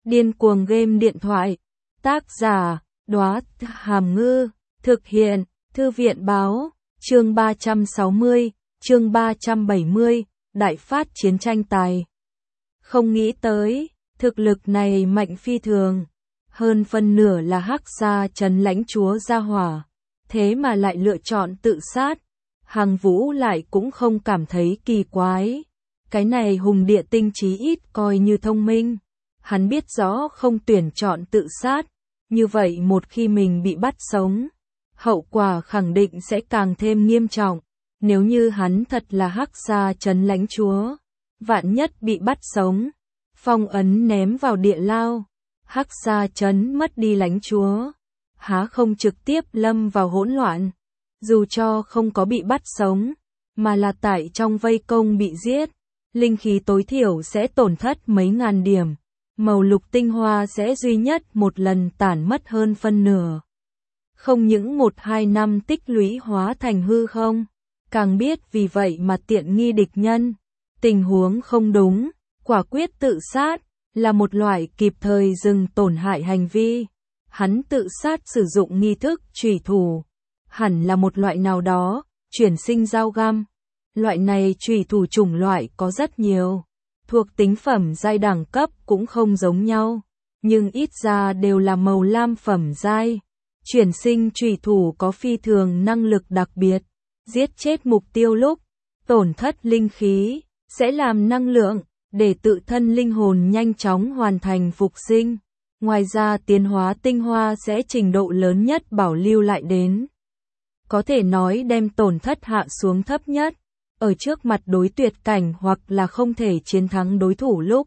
Điên cuồng game điện thoại. Tác giả, Đóa Hàm Ngư. Thực hiện, Thư viện báo. Chương 360, chương 370, Đại phát chiến tranh tài. Không nghĩ tới, thực lực này mạnh phi thường. Hơn phân nửa là Hắc Sa Trấn lãnh chúa gia hỏa. Thế mà lại lựa chọn tự sát. Hằng Vũ lại cũng không cảm thấy kỳ quái. Cái này Hùng Địa Tinh chí ít coi như thông minh. Hắn biết rõ không tuyển chọn tự sát. Như vậy một khi mình bị bắt sống, hậu quả khẳng định sẽ càng thêm nghiêm trọng. Nếu như hắn thật là Hắc Sa Trấn lãnh chúa, vạn nhất bị bắt sống, phong ấn ném vào địa lao, Hắc Sa Trấn mất đi lãnh chúa, há không trực tiếp lâm vào hỗn loạn. Dù cho không có bị bắt sống, mà là tại trong vây công bị giết, linh khí tối thiểu sẽ tổn thất mấy ngàn điểm, màu lục tinh hoa sẽ duy nhất một lần tản mất hơn phân nửa. Không những 1-2 năm tích lũy hóa thành hư không, càng biết vì vậy mà tiện nghi địch nhân. Tình huống không đúng, quả quyết tự sát, là một loại kịp thời dừng tổn hại hành vi. Hắn tự sát sử dụng nghi thức chủy thủ, hẳn là một loại nào đó, chuyển sinh dao găm. Loại này chủy thủ chủng loại có rất nhiều, thuộc tính phẩm giai đẳng cấp cũng không giống nhau, nhưng ít ra đều là màu lam phẩm giai. Chuyển sinh chủy thủ có phi thường năng lực đặc biệt, giết chết mục tiêu lúc tổn thất linh khí, sẽ làm năng lượng để tự thân linh hồn nhanh chóng hoàn thành phục sinh. Ngoài ra tiến hóa tinh hoa sẽ trình độ lớn nhất bảo lưu lại đến. Có thể nói đem tổn thất hạ xuống thấp nhất, ở trước mặt đối tuyệt cảnh hoặc là không thể chiến thắng đối thủ lúc.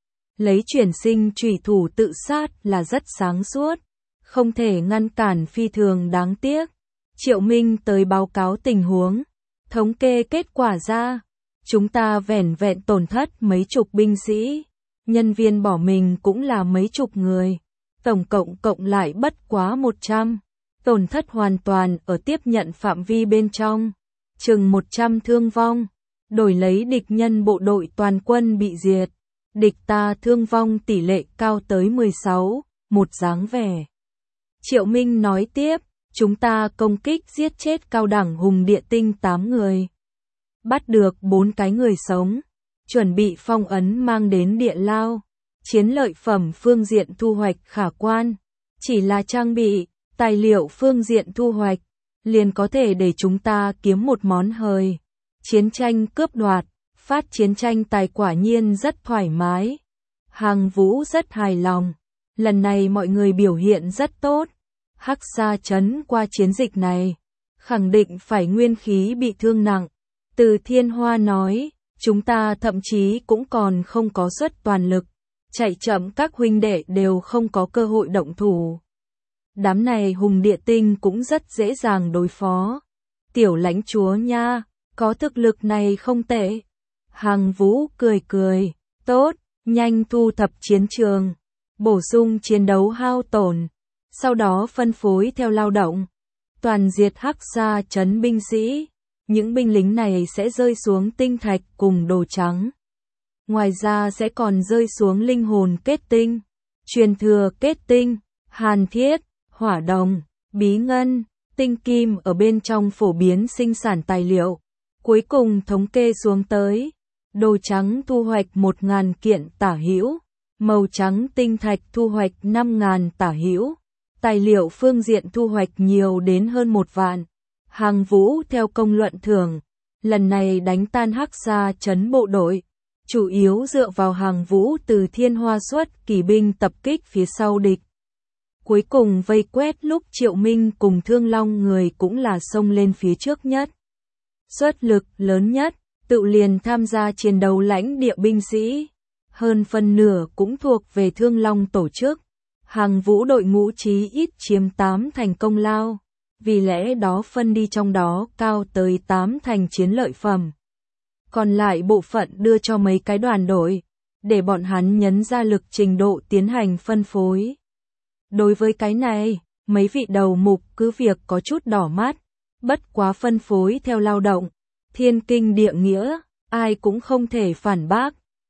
Lấy chuyển sinh chủy thủ tự sát là rất sáng suốt, không thể ngăn cản phi thường đáng tiếc. Triệu Minh tới báo cáo tình huống, thống kê kết quả ra, chúng ta vẻn vẹn tổn thất mấy chục binh sĩ, nhân viên bỏ mình cũng là mấy chục người, tổng cộng lại bất quá 100, tổn thất hoàn toàn ở tiếp nhận phạm vi bên trong, chừng 100 thương vong, đổi lấy địch nhân bộ đội toàn quân bị diệt, địch ta thương vong tỷ lệ cao tới 16, một dáng vẻ. Triệu Minh nói tiếp, chúng ta công kích giết chết cao đẳng Hùng Địa Tinh 8 người. Bắt được 4 cái người sống, chuẩn bị phong ấn mang đến địa lao. Chiến lợi phẩm phương diện thu hoạch khả quan, chỉ là trang bị, tài liệu phương diện thu hoạch, liền có thể để chúng ta kiếm một món hời. Chiến tranh cướp đoạt, phát chiến tranh tài quả nhiên rất thoải mái. Hằng Vũ rất hài lòng, lần này mọi người biểu hiện rất tốt. Hắc Sa Trấn qua chiến dịch này, khẳng định phải nguyên khí bị thương nặng. Từ Thiên Hoa nói, chúng ta thậm chí cũng còn không có suất toàn lực, chạy chậm các huynh đệ đều không có cơ hội động thủ. Đám này Hùng Địa Tinh cũng rất dễ dàng đối phó. Tiểu lãnh chúa nha, có thực lực này không tệ. Hằng Vũ cười, tốt, nhanh thu thập chiến trường, bổ sung chiến đấu hao tổn, sau đó phân phối theo lao động, toàn diệt Hắc Sa Trấn binh sĩ. Những binh lính này sẽ rơi xuống tinh thạch cùng đồ trắng. Ngoài ra sẽ còn rơi xuống linh hồn kết tinh, truyền thừa kết tinh, hàn thiết, hỏa đồng, bí ngân, tinh kim ở bên trong phổ biến sinh sản tài liệu. Cuối cùng thống kê xuống tới, đồ trắng thu hoạch 1.000 kiện tả hữu, màu trắng tinh thạch thu hoạch 5.000 tả hữu, tài liệu phương diện thu hoạch nhiều đến hơn 1 vạn. Hằng Vũ theo công luận thưởng, lần này đánh tan Hắc Sa Trấn bộ đội, chủ yếu dựa vào Hằng Vũ từ Thiên Hoa xuất kỳ binh tập kích phía sau địch. Cuối cùng vây quét lúc Triệu Minh cùng Thương Long người cũng là xông lên phía trước nhất. Xuất lực lớn nhất, tự liền tham gia chiến đấu lãnh địa binh sĩ, hơn phân nửa cũng thuộc về Thương Long tổ chức. Hằng Vũ đội ngũ chí ít chiếm 8 thành công lao. Vì lẽ đó phân đi trong đó cao tới 8 thành chiến lợi phẩm. Còn lại bộ phận đưa cho mấy cái đoàn đội, để bọn hắn nhấn ra lực trình độ tiến hành phân phối. Đối với cái này, mấy vị đầu mục cứ việc có chút đỏ mắt, bất quá phân phối theo lao động, thiên kinh địa nghĩa, ai cũng không thể phản bác.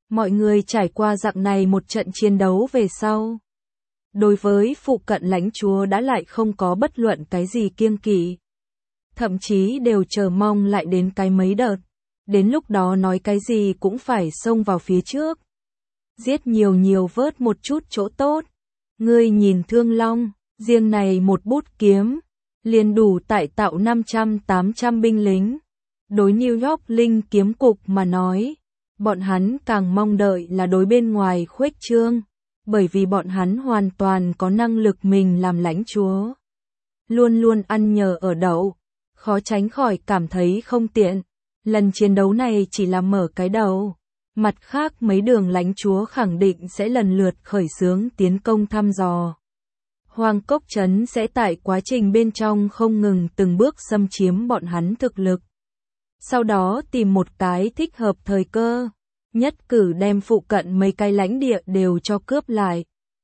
Mọi người trải qua dạng này một trận chiến đấu về sau. Đối với phụ cận lãnh chúa đã lại không có bất luận cái gì kiêng kỵ. Thậm chí đều chờ mong lại đến cái mấy đợt. Đến lúc đó nói cái gì cũng phải xông vào phía trước. Giết nhiều vớt một chút chỗ tốt. Ngươi nhìn Thương Long, riêng này một bút kiếm, liền đủ tại tạo 500-800 binh lính. Đối New York Linh kiếm cục mà nói, bọn hắn càng mong đợi là đối bên ngoài khuếch trương, bởi vì bọn hắn hoàn toàn có năng lực mình làm lãnh chúa. Luôn luôn ăn nhờ ở đậu, khó tránh khỏi cảm thấy không tiện. Lần chiến đấu này chỉ là mở cái đầu. Mặt khác mấy đường lãnh chúa khẳng định sẽ lần lượt khởi xướng tiến công thăm dò. Hoàng Cốc Trấn sẽ tại quá trình bên trong không ngừng từng bước xâm chiếm bọn hắn thực lực. Sau đó tìm một cái thích hợp thời cơ, nhất cử đem phụ cận mấy cái lãnh địa đều cho cướp lại.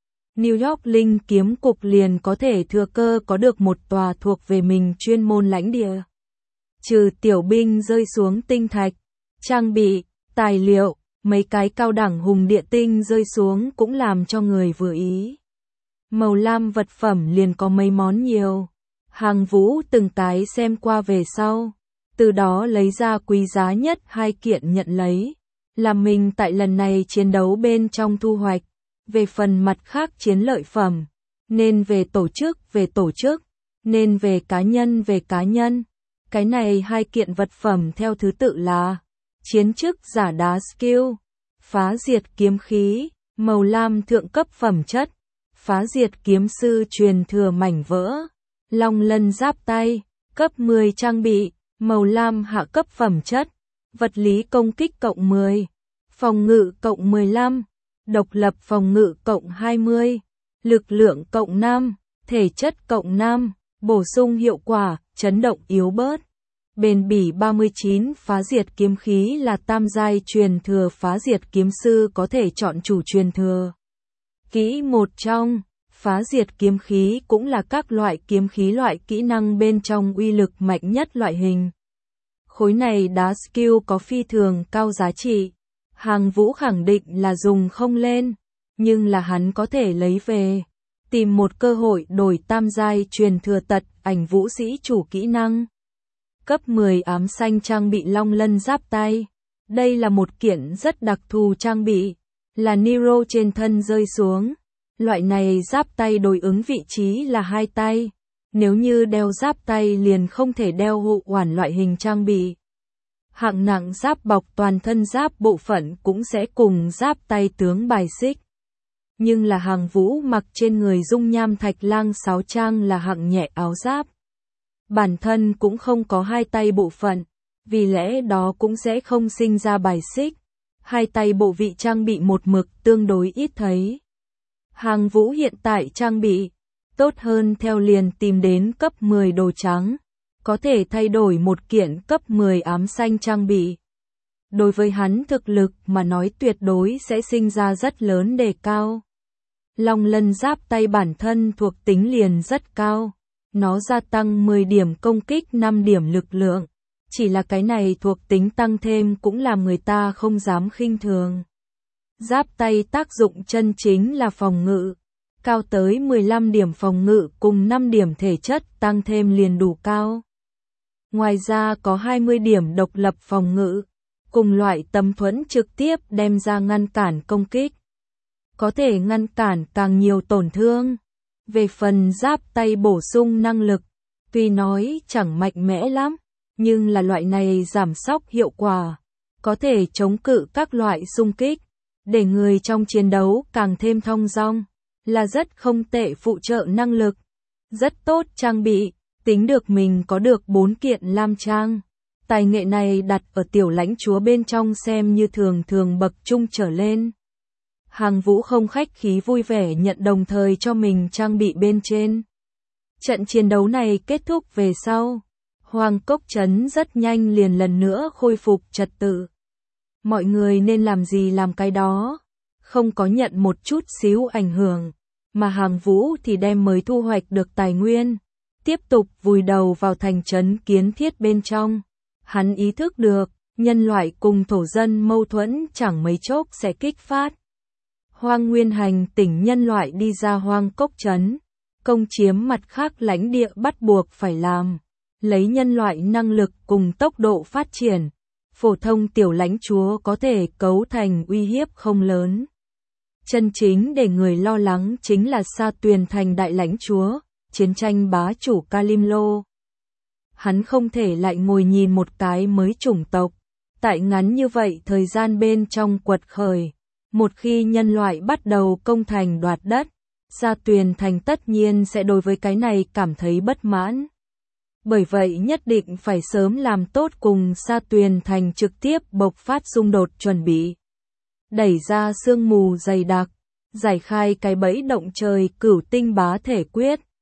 New York Linh kiếm cục liền có thể thừa cơ có được một tòa thuộc về mình chuyên môn lãnh địa. Trừ tiểu binh rơi xuống tinh thạch, trang bị, tài liệu, mấy cái cao đẳng hùng địa tinh rơi xuống cũng làm cho người vừa ý. Màu lam vật phẩm liền có mấy món nhiều. Hàng Vũ từng cái xem qua về sau, từ đó lấy ra quý giá nhất 2 kiện nhận lấy, làm mình tại lần này chiến đấu bên trong thu hoạch. Về phần mặt khác chiến lợi phẩm, nên về tổ chức, nên về cá nhân. Cái này 2 kiện vật phẩm theo thứ tự là chiến chức giả đá skill, phá diệt kiếm khí, màu lam thượng cấp phẩm chất, phá diệt kiếm sư truyền thừa mảnh vỡ, long lân giáp tay, cấp 10 trang bị, màu lam hạ cấp phẩm chất, vật lý công kích cộng 10, phòng ngự cộng 15, độc lập phòng ngự cộng 20, lực lượng cộng 5, thể chất cộng 5, bổ sung hiệu quả, chấn động yếu bớt. Bền bỉ 39 phá diệt kiếm khí là tam giai truyền thừa phá diệt kiếm sư có thể chọn chủ truyền thừa. Kỹ một trong, phá diệt kiếm khí cũng là các loại kiếm khí loại kỹ năng bên trong uy lực mạnh nhất loại hình. Khối này đá skill có phi thường cao giá trị. Hàng Vũ khẳng định là dùng không lên, nhưng là hắn có thể lấy về. Tìm một cơ hội đổi tam giai truyền thừa tật ảnh vũ sĩ chủ kỹ năng. Cấp 10 ám xanh trang bị long lân giáp tay. Đây là một kiện rất đặc thù trang bị, là Nero trên thân rơi xuống. Loại này giáp tay đối ứng vị trí là 2 tay. Nếu như đeo giáp tay liền không thể đeo hộ hoàn loại hình trang bị. Hạng nặng giáp bọc toàn thân giáp bộ phận cũng sẽ cùng giáp tay tướng bài xích. Nhưng là Hàng Vũ mặc trên người dung nham thạch lang sáo trang là hạng nhẹ áo giáp. Bản thân cũng không có 2 tay bộ phận, vì lẽ đó cũng sẽ không sinh ra bài xích. 2 tay bộ vị trang bị một mực tương đối ít thấy. Hàng Vũ hiện tại trang bị tốt hơn theo liền tìm đến cấp 10 đồ trắng, có thể thay đổi một kiện cấp 10 ám xanh trang bị. Đối với hắn thực lực mà nói tuyệt đối sẽ sinh ra rất lớn đề cao. Long lân giáp tay bản thân thuộc tính liền rất cao, nó gia tăng 10 điểm công kích 5 điểm lực lượng. Chỉ là cái này thuộc tính tăng thêm cũng làm người ta không dám khinh thường. Giáp tay tác dụng chân chính là phòng ngự, cao tới 15 điểm phòng ngự cùng 5 điểm thể chất tăng thêm liền đủ cao. Ngoài ra có 20 điểm độc lập phòng ngự, cùng loại tấm thuẫn trực tiếp đem ra ngăn cản công kích. Có thể ngăn cản càng nhiều tổn thương. Về phần giáp tay bổ sung năng lực, tuy nói chẳng mạnh mẽ lắm, nhưng là loại này giảm sóc hiệu quả, có thể chống cự các loại xung kích, để người trong chiến đấu càng thêm thong dong, là rất không tệ phụ trợ năng lực. Rất tốt trang bị, tính được mình có được 4 kiện lam trang. Tài nghệ này đặt ở tiểu lãnh chúa bên trong xem như thường bậc trung trở lên. Hàng Vũ không khách khí vui vẻ nhận đồng thời cho mình trang bị bên trên. Trận chiến đấu này kết thúc về sau, Hoàng Cốc Trấn rất nhanh liền lần nữa khôi phục trật tự. Mọi người nên làm gì làm cái đó, không có nhận một chút xíu ảnh hưởng, mà Hàng Vũ thì đem mới thu hoạch được tài nguyên, tiếp tục vùi đầu vào thành trấn kiến thiết bên trong. Hắn ý thức được, nhân loại cùng thổ dân mâu thuẫn chẳng mấy chốc sẽ kích phát. Hoang Nguyên Hành tỉnh nhân loại đi ra Hoang Cốc Trấn, công chiếm mặt khác lãnh địa bắt buộc phải làm, lấy nhân loại năng lực cùng tốc độ phát triển, phổ thông tiểu lãnh chúa có thể cấu thành uy hiếp không lớn. Chân chính để người lo lắng chính là Sa Tuyền thành đại lãnh chúa, chiến tranh bá chủ Kalimlo. Hắn không thể lại ngồi nhìn một cái mới chủng tộc, tại ngắn như vậy thời gian bên trong quật khởi. Một khi nhân loại bắt đầu công thành đoạt đất, Sa Tuyền thành tất nhiên sẽ đối với cái này cảm thấy bất mãn. Bởi vậy nhất định phải sớm làm tốt cùng Sa Tuyền thành trực tiếp bộc phát xung đột chuẩn bị. Đẩy ra sương mù dày đặc, giải khai cái bẫy động trời Cửu Tinh bá thể quyết.